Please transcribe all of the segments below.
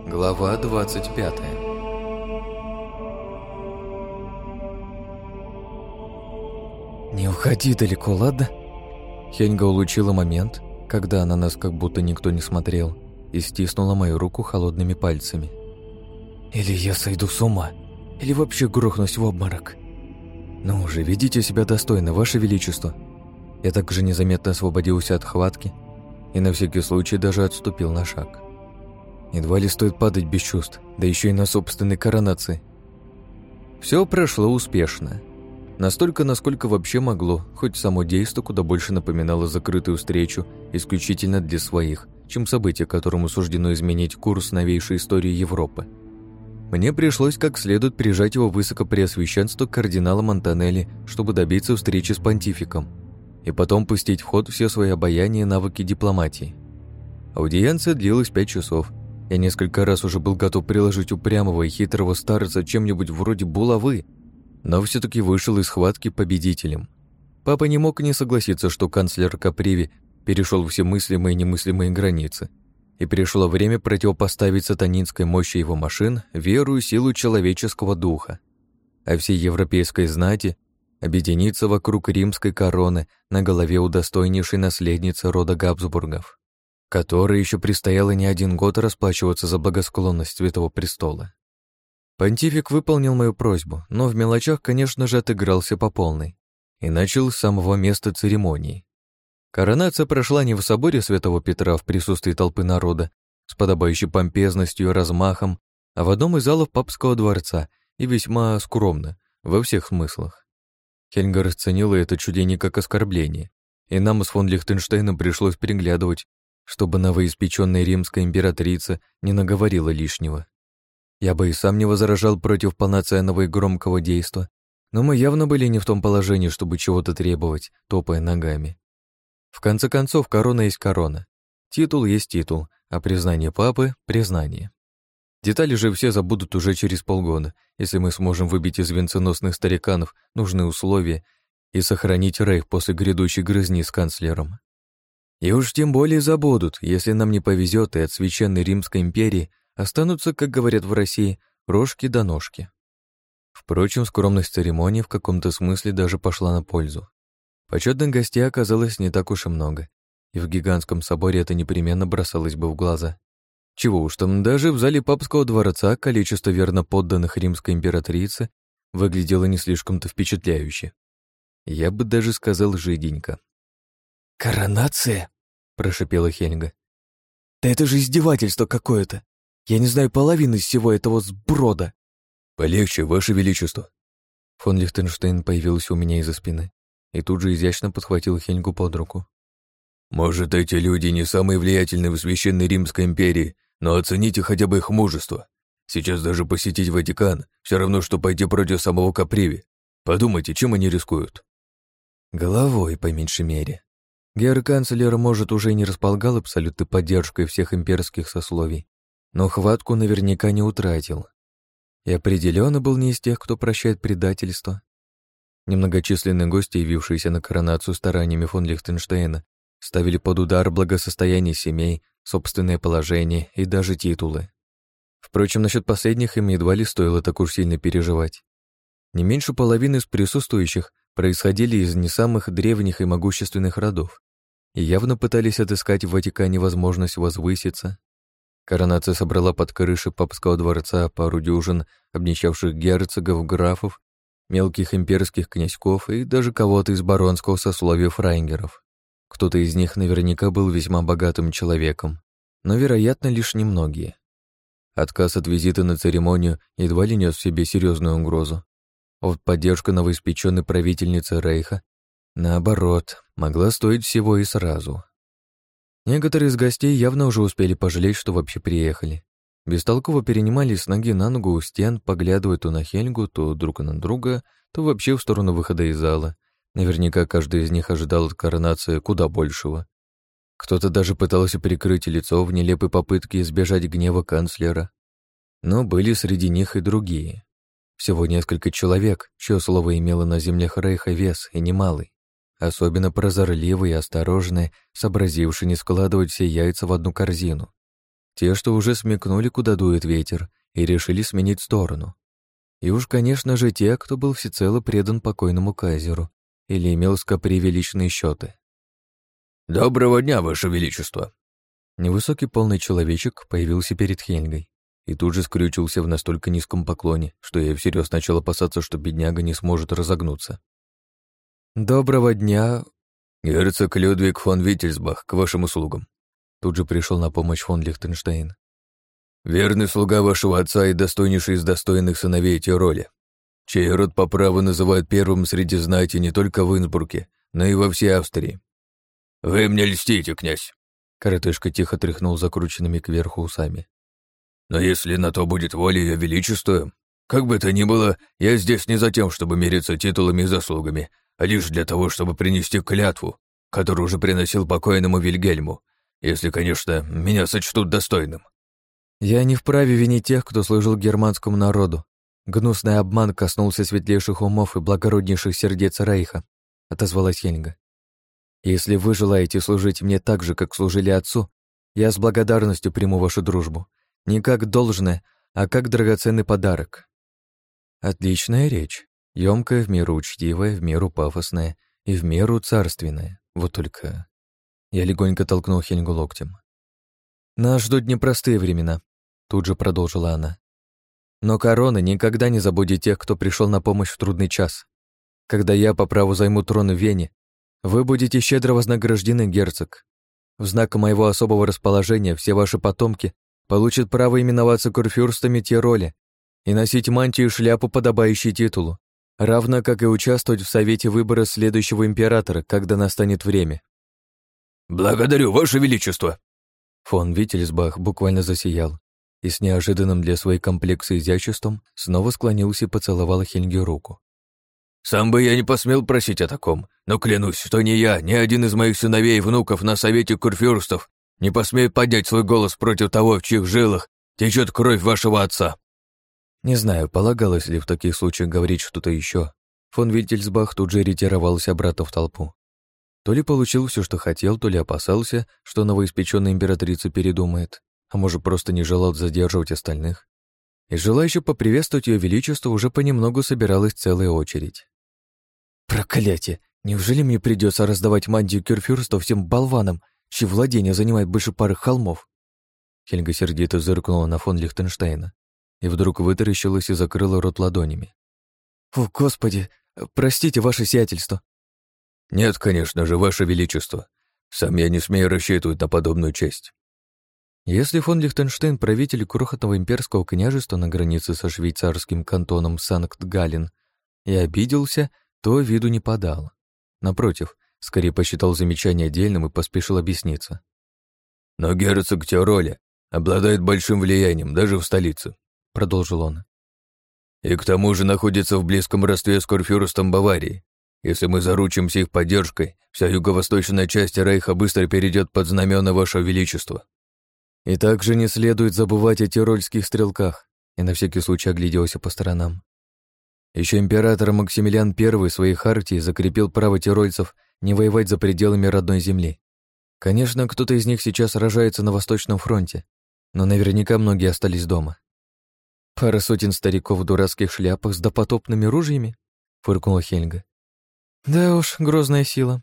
Глава 25. «Не уходи далеко, ладно?» Хельга улучила момент, когда на нас как будто никто не смотрел, и стиснула мою руку холодными пальцами. «Или я сойду с ума, или вообще грохнусь в обморок. Ну уже, ведите себя достойно, Ваше Величество». Я также незаметно освободился от хватки и на всякий случай даже отступил на шаг. Едва ли стоит падать без чувств, да еще и на собственной коронации. Все прошло успешно. Настолько, насколько вообще могло, хоть само действо куда больше напоминало закрытую встречу исключительно для своих, чем событие, которому суждено изменить курс новейшей истории Европы. Мне пришлось как следует прижать его высокопреосвященство кардинала Монтанелли, чтобы добиться встречи с понтификом, и потом пустить в ход все свои обаяния и навыки дипломатии. Аудиенция длилась 5 часов. Я несколько раз уже был готов приложить упрямого и хитрого старца чем-нибудь вроде булавы, но все-таки вышел из схватки победителем. Папа не мог не согласиться, что канцлер Каприви перешел все мыслимые и немыслимые границы, и пришло время противопоставить сатанинской мощи его машин веру и силу человеческого духа, а всей европейской знати объединиться вокруг римской короны на голове удостойнейшей наследницы рода Габсбургов, которой еще предстояло не один год расплачиваться за благосклонность Святого Престола. Понтифик выполнил мою просьбу, но в мелочах, конечно же, отыгрался по полной и начал с самого места церемонии. Коронация прошла не в соборе Святого Петра в присутствии толпы народа с подобающей помпезностью и размахом, а в одном из залов папского дворца и весьма скромно, во всех смыслах. Хельга расценила это чудение как оскорбление, и нам с фон Лихтенштейном пришлось переглядывать, чтобы новоиспеченная римская императрица не наговорила лишнего. Я бы и сам не возражал против полноценного и громкого действа, но мы явно были не в том положении, чтобы чего-то требовать, топая ногами. В конце концов, корона есть корона. Титул есть титул, а признание папы — признание. Детали же все забудут уже через полгода, если мы сможем выбить из венценосных стариканов нужные условия и сохранить рейх после грядущей грызни с канцлером. И уж тем более забудут, если нам не повезет, и от Священной Римской империи останутся, как говорят в России, рожки до ножки. Впрочем, скромность церемонии в каком-то смысле даже пошла на пользу. Почетных гостей оказалось не так уж и много, и в гигантском соборе это непременно бросалось бы в глаза. Чего уж там, даже в зале папского дворца количество верно подданных римской императрицы выглядело не слишком-то впечатляюще. Я бы даже сказал жиденько. «Коронация?» — прошипела Хельга. «Да это же издевательство какое-то! Я не знаю половины всего этого сброда!» «Полегче, Ваше Величество!» Фон Лихтенштейн появился у меня из-за спины и тут же изящно подхватил Хельгу под руку. «Может, эти люди не самые влиятельные в Священной Римской империи, но оцените хотя бы их мужество. Сейчас даже посетить Ватикан все равно, что пойти против самого Каприви. Подумайте, чем они рискуют?» «Головой, по меньшей мере. Герр-канцлер, может, уже и не располагал абсолютной поддержкой всех имперских сословий, но хватку наверняка не утратил. И определенно был не из тех, кто прощает предательство. Немногочисленные гости, явившиеся на коронацию стараниями фон Лихтенштейна, ставили под удар благосостояние семей, собственное положение и даже титулы. Впрочем, насчет последних им едва ли стоило так уж сильно переживать. Не меньше половины из присутствующих происходили из не самых древних и могущественных родов и явно пытались отыскать в Ватикане возможность возвыситься. Коронация собрала под крышей папского дворца пару дюжин обнищавших герцогов, графов, мелких имперских князьков и даже кого-то из баронского сословия фрайнгеров. Кто-то из них наверняка был весьма богатым человеком, но, вероятно, лишь немногие. Отказ от визита на церемонию едва ли нес в себе серьезную угрозу. А вот поддержка новоиспеченной правительницы Рейха, наоборот, могла стоить всего и сразу. Некоторые из гостей явно уже успели пожалеть, что вообще приехали. Бестолково перенимались с ноги на ногу у стен, поглядывая то на Хельгу, то друг на друга, то вообще в сторону выхода из зала. Наверняка каждый из них ожидал от коронации куда большего. Кто-то даже пытался прикрыть лицо в нелепой попытке избежать гнева канцлера. Но были среди них и другие. Всего несколько человек, чье слово имело на землях Рейха вес и немалый. Особенно прозорливые и осторожные, сообразившие не складывать все яйца в одну корзину. Те, что уже смекнули, куда дует ветер, и решили сменить сторону. И уж, конечно же, те, кто был всецело предан покойному кайзеру или имел с Капри величные счеты. «Доброго дня, Ваше Величество!» Невысокий полный человечек появился перед Хельгой и тут же скрючился в настолько низком поклоне, что я всерьез начал опасаться, что бедняга не сможет разогнуться. «Доброго дня!» «Герцог Людвиг фон Виттельсбах, к вашим услугам!» Тут же пришел на помощь фон Лихтенштейн. «Верный слуга вашего отца и достойнейший из достойных сыновей Тироля, чей род по праву называют первым среди знати не только в Инсбруке, но и во всей Австрии. Вы мне льстите, князь!» Коротышка тихо тряхнул закрученными кверху усами. «Но если на то будет воля Ее Величества, как бы то ни было, я здесь не за тем, чтобы мериться титулами и заслугами, а лишь для того, чтобы принести клятву, которую уже приносил покойному Вильгельму, если, конечно, меня сочтут достойным». «Я не вправе винить тех, кто служил германскому народу. Гнусный обман коснулся светлейших умов и благороднейших сердец Рейха», — отозвалась Хельга. «Если вы желаете служить мне так же, как служили отцу, я с благодарностью приму вашу дружбу. Не как должное, а как драгоценный подарок». Отличная речь. Ёмкая, в меру учтивая, в меру пафосная и в меру царственная. Вот только... Я легонько толкнул Хельгу локтем. «Нас ждут непростые времена», — тут же продолжила она. «Но корона никогда не забудет тех, кто пришел на помощь в трудный час. Когда я по праву займу трон в Вене, вы будете щедро вознаграждены, герцог. В знак моего особого расположения все ваши потомки получат право именоваться курфюрстами Тироля и носить мантию и шляпу, подобающие титулу, равно как и участвовать в совете выбора следующего императора, когда настанет время». «Благодарю, Ваше Величество!» Фон Виттельсбах буквально засиял и с неожиданным для своей комплекции изяществом снова склонился и поцеловал Хельге руку. «Сам бы я не посмел просить о таком, но клянусь, что ни я, ни один из моих сыновей и внуков на совете курфюрстов не посмеет поднять свой голос против того, в чьих жилах течет кровь вашего отца». Не знаю, полагалось ли в таких случаях говорить что-то еще. Фон Виттельсбах тут же ретировался обратно в толпу. То ли получил все, что хотел, то ли опасался, что новоиспеченная императрица передумает, а может, просто не желал задерживать остальных. И желающих поприветствовать ее величество уже понемногу собиралась целая очередь. «Проклятие! Неужели мне придется раздавать мантию кюрфюрста всем болванам, чьи владения занимают больше пары холмов?» Хельга сердито зыркнула на фон Лихтенштейна и вдруг вытаращилась и закрыла рот ладонями. «О, Господи! Простите, ваше сиятельство!» «Нет, конечно же, Ваше Величество. Сам я не смею рассчитывать на подобную честь». Если фон Лихтенштейн, правитель крохотного имперского княжества на границе со швейцарским кантоном Санкт-Галлен, и обиделся, то виду не подал. Напротив, скорее посчитал замечание дельным и поспешил объясниться. «Но герцог Тироля обладает большим влиянием даже в столице», — продолжил он. «И к тому же находится в близком родстве с курфюрстом Баварии. Если мы заручимся их поддержкой, вся юго-восточная часть Рейха быстро перейдет под знамена Вашего Величества». И также не следует забывать о тирольских стрелках, и на всякий случай огляделся по сторонам. Еще император Максимилиан I в своей хартии закрепил право тирольцев не воевать за пределами родной земли. Конечно, кто-то из них сейчас сражается на Восточном фронте, но наверняка многие остались дома. «Пара сотен стариков в дурацких шляпах с допотопными ружьями?» — фыркнула Хельга. «Да уж, грозная сила».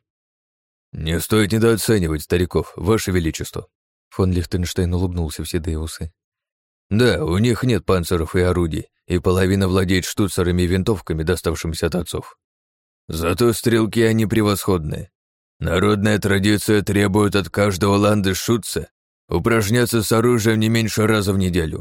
«Не стоит недооценивать стариков, Ваше Величество». Фон Лихтенштейн улыбнулся в седые усы. «Да, у них нет панциров и орудий, и половина владеет штуцерами и винтовками, доставшимися от отцов. Зато стрелки они превосходные. Народная традиция требует от каждого ландесшутца упражняться с оружием не меньше раза в неделю».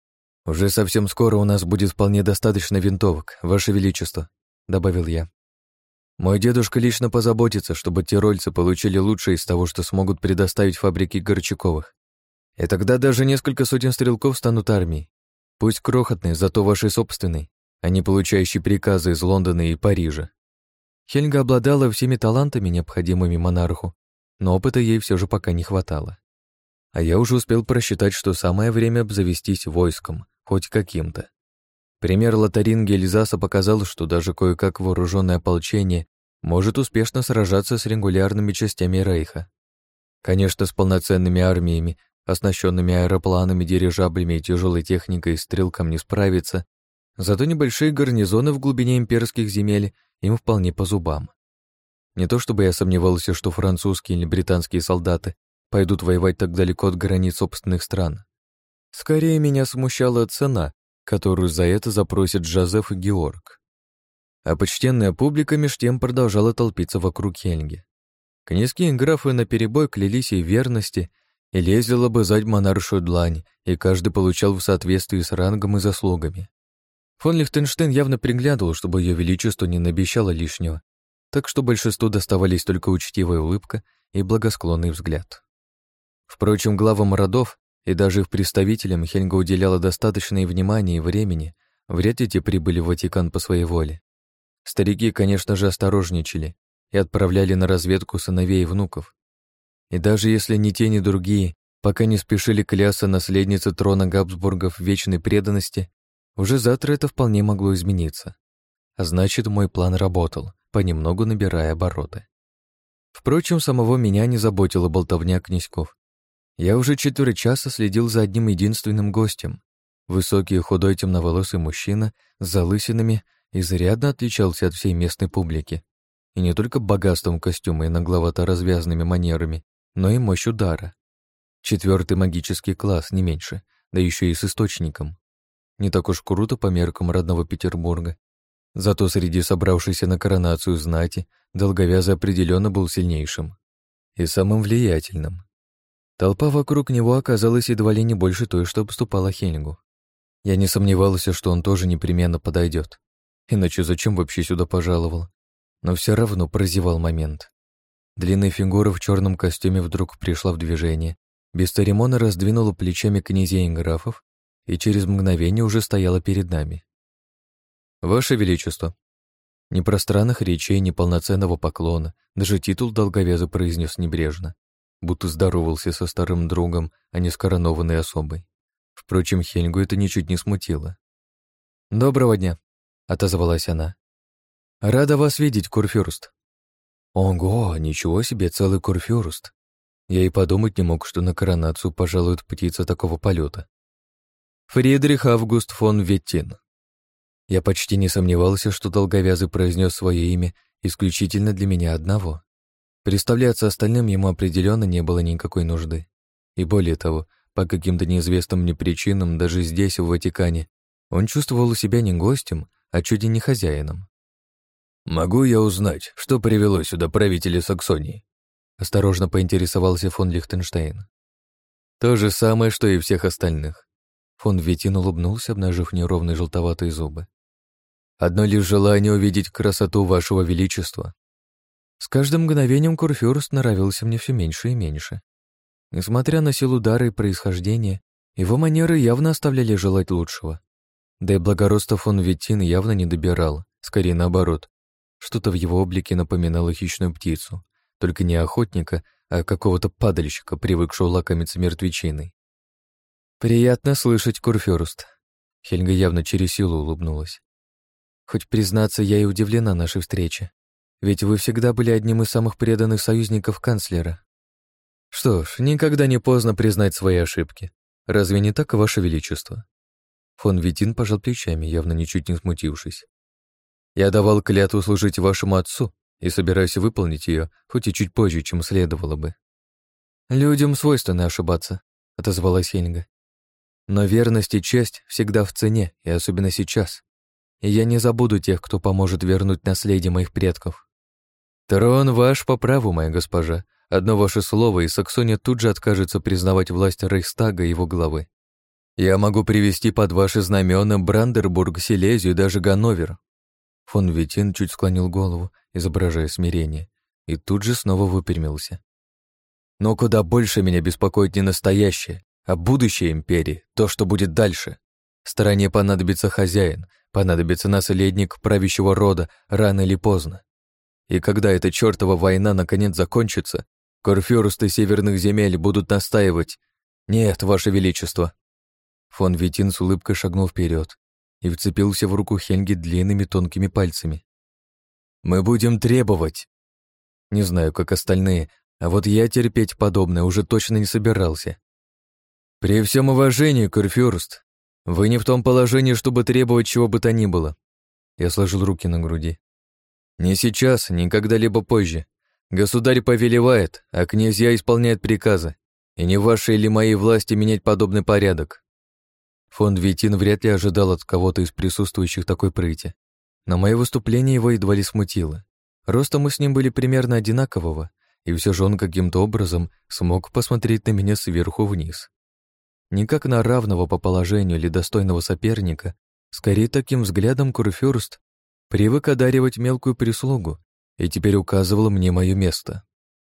«Уже совсем скоро у нас будет вполне достаточно винтовок, Ваше Величество», — добавил я. «Мой дедушка лично позаботится, чтобы тирольцы получили лучшее из того, что смогут предоставить фабрики Горчаковых. И тогда даже несколько сотен стрелков станут армией. Пусть крохотной, зато вашей собственной, а не получающей приказы из Лондона и Парижа». Хельга обладала всеми талантами, необходимыми монарху, но опыта ей все же пока не хватало. А я уже успел просчитать, что самое время обзавестись войском, хоть каким-то. Пример Лотарингии Эльзаса показал, что даже кое-как вооруженное ополчение может успешно сражаться с регулярными частями Рейха. Конечно, с полноценными армиями оснащенными аэропланами, дирижаблями и тяжелой техникой и стрелкам не справиться, зато небольшие гарнизоны в глубине имперских земель им вполне по зубам. Не то чтобы я сомневался, что французские или британские солдаты пойдут воевать так далеко от границ собственных стран. Скорее меня смущала цена, которую за это запросят Жозеф и Георг. А почтенная публика меж тем продолжала толпиться вокруг Хельги. Князьки и графы наперебой клялись ей верности и лезли лобызать монаршую длань, и каждый получал в соответствии с рангом и заслугами. Фон Лихтенштейн явно приглядывал, чтобы ее величество не наобещало лишнего, так что большинству доставались только учтивая улыбка и благосклонный взгляд. Впрочем, главам родов и даже их представителям Хельга уделяла достаточное внимания и времени, вряд ли те прибыли в Ватикан по своей воле. Старики, конечно же, осторожничали и отправляли на разведку сыновей и внуков. И даже если ни те, ни другие пока не спешили клясться наследнице трона Габсбургов в вечной преданности, уже завтра это вполне могло измениться. А значит, мой план работал, понемногу набирая обороты. Впрочем, самого меня не заботила болтовня князьков. Я уже 4 часа следил за одним единственным гостем. Высокий, худой, темноволосый мужчина с залысинами изрядно отличался от всей местной публики. И не только богатством костюма и нагловато развязанными манерами, но и мощью дара. 4-й магический класс, не меньше, да еще и с источником. Не так уж круто по меркам родного Петербурга. Зато среди собравшейся на коронацию знати долговязый определенно был сильнейшим и самым влиятельным. Толпа вокруг него оказалась едва ли не больше той, что обступала Хельгу. Я не сомневался, что он тоже непременно подойдет. Иначе зачем вообще сюда пожаловал? Но все равно прозевал момент. Длинная фигура в черном костюме вдруг пришла в движение, без церемона раздвинула плечами князей и графов и через мгновение уже стояла перед нами. «Ваше Величество!» Ни пространных речей, ни полноценного поклона, даже титул долговязый произнес небрежно, будто здоровался со старым другом, а не с коронованной особой. Впрочем, Хельгу это ничуть не смутило. «Доброго дня!» — отозвалась она. «Рада вас видеть, курфюрст». Ого, ничего себе, целый курфюрст. Я и подумать не мог, что на коронацию пожалует птица такого полета. Фридрих Август фон Веттин. Я почти не сомневался, что долговязый произнес свое имя исключительно для меня одного. Представляться остальным ему определенно не было никакой нужды. И более того, по каким-то неизвестным мне причинам, даже здесь, в Ватикане, он чувствовал себя не гостем, а чуть ли не хозяином. «Могу я узнать, что привело сюда правителя Саксонии?» Осторожно поинтересовался фон Лихтенштейн. То же самое, что и всех остальных. Фон Веттин улыбнулся, обнажив неровные желтоватые зубы. «Одно лишь желание увидеть красоту вашего величества». С каждым мгновением курфюрст нравился мне все меньше и меньше. Несмотря на силу дара и происхождения, его манеры явно оставляли желать лучшего. Да и благородство фон Веттин явно не добирал, скорее наоборот. Что-то в его облике напоминало хищную птицу, только не охотника, а какого-то падальщика, привыкшего лакомиться мертвечиной. «Приятно слышать, курфюрст». Хельга явно через силу улыбнулась. «Хоть, признаться, я и удивлена нашей встрече, ведь вы всегда были одним из самых преданных союзников канцлера. Что ж, никогда не поздно признать свои ошибки. Разве не так, ваше величество?» Фон Веттин пожал плечами, явно ничуть не смутившись. «Я давал клятву служить вашему отцу и собираюсь выполнить ее, хоть и чуть позже, чем следовало бы». «Людям свойственно ошибаться», — отозвалась Хельга. «Но верность и честь всегда в цене, и особенно сейчас. И я не забуду тех, кто поможет вернуть наследие моих предков. Трон ваш по праву, моя госпожа. Одно ваше слово, и Саксония тут же откажется признавать власть Рейхстага и его главы. Я могу привести под ваши знамена Брандербург, Силезию и даже Ганновер». Фон Веттин чуть склонил голову, изображая смирение, и тут же снова выпрямился. «Но куда больше меня беспокоит не настоящее, а будущее империи, то, что будет дальше. Стране понадобится хозяин, понадобится наследник правящего рода рано или поздно. И когда эта чертова война наконец закончится, курфюрсты северных земель будут настаивать: «Нет, ваше величество». Фон Веттин с улыбкой шагнул вперед и вцепился в руку Хельги длинными тонкими пальцами. «Мы будем требовать». Не знаю, как остальные, а вот я терпеть подобное уже точно не собирался. «При всем уважении, Курфюрст, вы не в том положении, чтобы требовать чего бы то ни было». Я сложил руки на груди. «Не сейчас, ни когда-либо позже. Государь повелевает, а князья исполняют приказы, и не в вашей или моей власти менять подобный порядок». Фон Витин вряд ли ожидал от кого-то из присутствующих такой прыти. На мое выступление его едва ли смутило. Ростом мы с ним были примерно одинакового, и все же он каким-то образом смог посмотреть на меня сверху вниз. Не как на равного по положению или достойного соперника, скорее таким взглядом Курфюрст привык одаривать мелкую прислугу и теперь указывал мне мое место.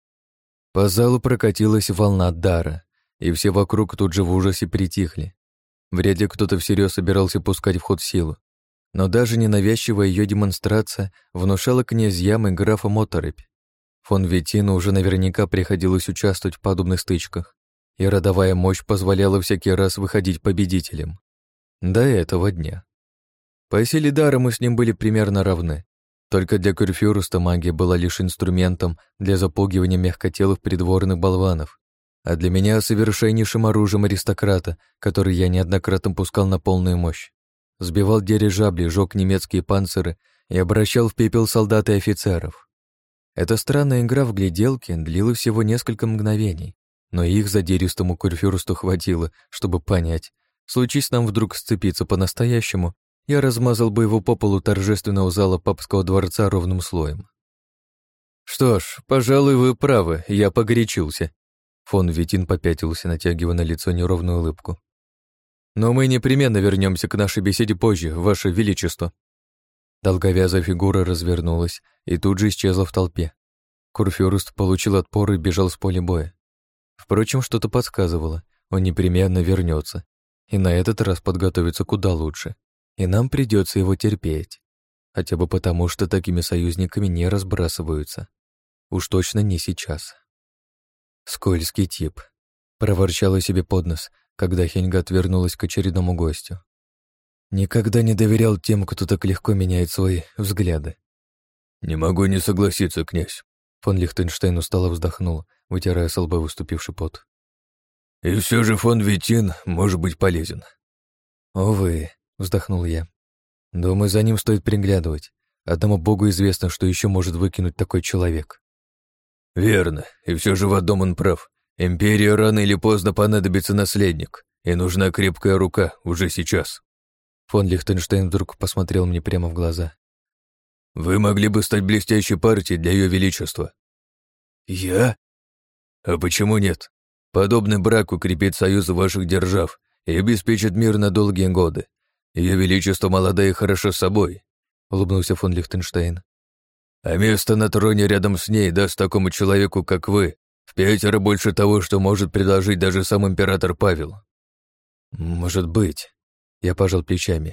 По залу прокатилась волна дара, и все вокруг тут же в ужасе притихли. Вряд ли кто-то всерьез собирался пускать в ход силу, но даже ненавязчивая ее демонстрация внушала князьям и графам оторопь. Фон Витину уже наверняка приходилось участвовать в подобных стычках, и родовая мощь позволяла всякий раз выходить победителем. До этого дня. По силе дара мы с ним были примерно равны. Только для Курфюрста магия была лишь инструментом для запугивания мягкотелых придворных болванов, а для меня совершеннейшим оружием аристократа, который я неоднократно пускал на полную мощь. Сбивал дирижабли, жёг немецкие панциры и обращал в пепел солдат и офицеров. Эта странная игра в гляделки длилась всего несколько мгновений, но их задиристому Курфюрсту хватило, чтобы понять, случись нам вдруг сцепиться по-настоящему, я размазал бы его по полу торжественного зала папского дворца ровным слоем. «Что ж, пожалуй, вы правы, я погорячился». Фон Витин попятился, натягивая на лицо неровную улыбку. «Но мы непременно вернемся к нашей беседе позже, Ваше Величество». Долговязая фигура развернулась и тут же исчезла в толпе. Курфюрст получил отпор и бежал с поля боя. Впрочем, что-то подсказывало, он непременно вернется, и на этот раз подготовится куда лучше, и нам придется его терпеть, хотя бы потому, что такими союзниками не разбрасываются. Уж точно не сейчас. «Скользкий тип», — проворчала себе под нос, когда Хеньга отвернулась к очередному гостю. «Никогда не доверял тем, кто так легко меняет свои взгляды». «Не могу не согласиться, князь». Фон Лихтенштейн устало вздохнул, вытирая с лба выступивший пот. «И все же фон Витин может быть полезен». «Увы», — вздохнул я. «Думаю, за ним стоит приглядывать. Одному богу известно, что еще может выкинуть такой человек». «Верно, и все же в одном он прав. Империи рано или поздно понадобится наследник, и нужна крепкая рука уже сейчас». Фон Лихтенштейн вдруг посмотрел мне прямо в глаза. «Вы могли бы стать блестящей партией для Ее Величества». «Я? А почему нет? Подобный брак укрепит союз ваших держав и обеспечит мир на долгие годы. Ее Величество молода и хороша собой», — улыбнулся фон Лихтенштейн. «А место на троне рядом с ней даст такому человеку, как вы, в 5 больше того, что может предложить даже сам император Павел». «Может быть», — я пожал плечами.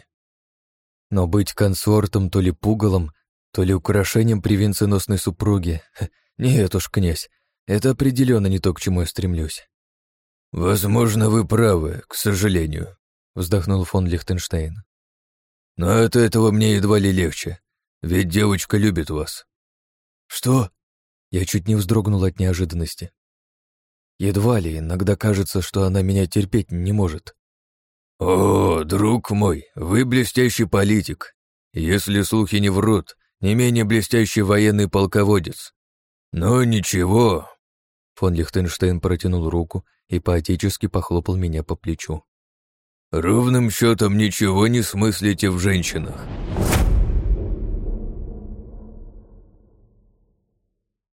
«Но быть консортом то ли пугалом, то ли украшением при венценосной супруге, нет уж, князь, это определенно не то, к чему я стремлюсь». «Возможно, вы правы, к сожалению», — вздохнул фон Лихтенштейн. «Но от этого мне едва ли легче, ведь девочка любит вас». «Что?» Я чуть не вздрогнул от неожиданности. «Едва ли, иногда кажется, что она меня терпеть не может». «О, друг мой, вы блестящий политик. Если слухи не врут, не менее блестящий военный полководец. Но ничего». Фон Лихтенштейн протянул руку и поотечески похлопал меня по плечу. «Ровным счетом ничего не смыслите в женщинах.